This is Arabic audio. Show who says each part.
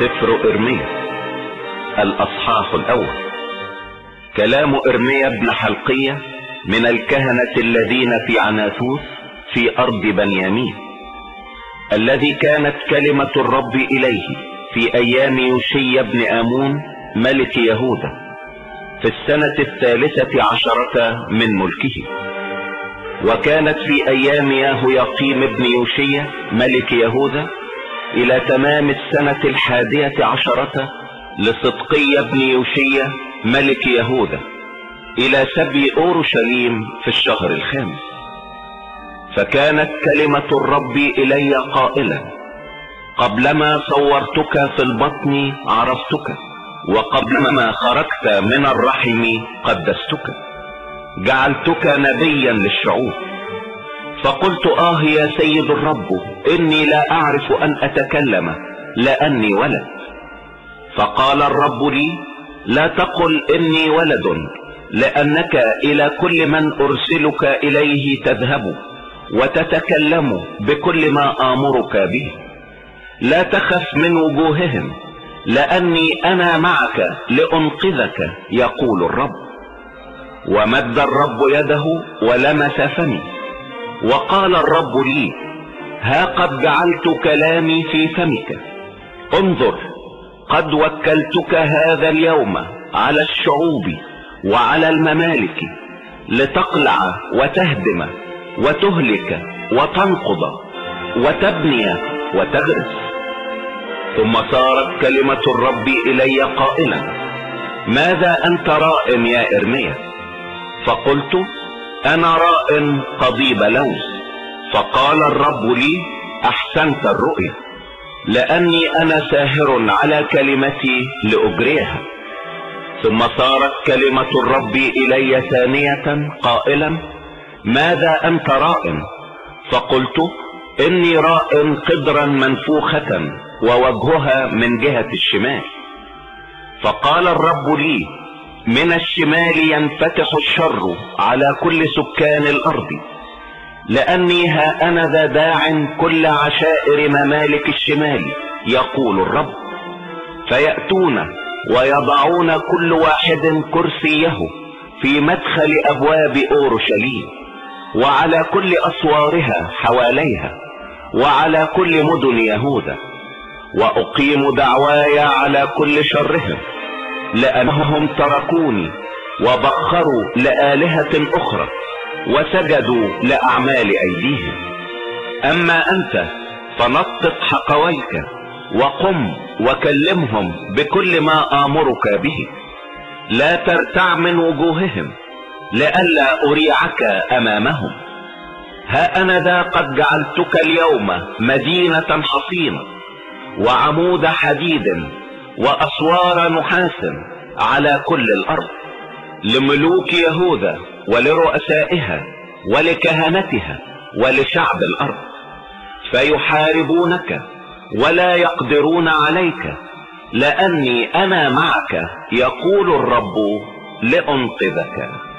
Speaker 1: سفر إرميا الأصحاح الأول. كلام إرميا بن حلقية من الكهنة الذين في عناثوث في أرض بنيامين، الذي كانت كلمة الرب إليه في أيام يوشيا بن آمون ملك يهوذا في السنة 13 من ملكه، وكانت في أيام يهوياقيم بن يوشيا ملك يهوذا إلى تمام السنة 11 لصدقية بن يوشيا ملك يهوذا إلى سبي أورشليم في الشهر 5. فكانت كلمة الرب إلي قائلا: قبلما صورتك في البطن عرفتك، وقبلما خرجت من الرحم قدستك، جعلتك نبيا للشعوب. فقلت: يا سيد الرب، إني لا أعرف أن أتكلم لأني ولد. فقال الرب لي: لا تقل إني ولد، لأنك إلى كل من أرسلك إليه تذهب وتتكلم بكل ما آمرك به. لا تخف من وجوههم، لأني أنا معك لأنقذك، يقول الرب. ومد الرب يده ولمس فمي، وقال الرب لي: ها قد جعلت كلامي في فمك. انظر، قد وكلتك هذا اليوم على الشعوب وعلى الممالك، لتقلع وتهدم وتهلك وتنقض وتبني وتغرس. ثم صارت كلمة الرب إلي قائلا: ماذا أنت راء يا إرميا؟ فقلت: أنا راء قضيب لوز. فقال الرب لي: أحسنت الرؤيا، لأني أنا ساهر على كلمتي لأجريها. ثم صارت كلمة الرب إلي ثانية قائلا: ماذا أنت راء؟ فقلت: إني راء قدرا منفوخة ووجهها من جهة الشمال. فقال الرب لي: من الشمال ينفتح الشر على كل سكان الأرض، لأني ها أنا ذا داع كل عشائر ممالك الشمال، يقول الرب. فيأتون ويضعون كل واحد كرسيه في مدخل أبواب أورشليم، وعلى كل أسوارها حواليها، وعلى كل مدن يهوذا. وأقيم دعواي على كل شرهم، لأنهم تركوني وبخروا لآلهة أخرى وسجدوا لأعمال أيديهم. أما أنت فنطق حقويك، وقم وكلمهم بكل ما آمرك به. لا ترتع من وجوههم، لئلا أريعك أمامهم. ها أنا ذا قد جعلتك اليوم مدينة حصينة، وعمود حديد وأسوار نحاس على كل الأرض، لملوك يهوذا ولرؤسائها ولكهنتها ولشعب الأرض. فيحاربونك ولا يقدرون عليك، لأني أنا معك، يقول الرب، لأنقذك.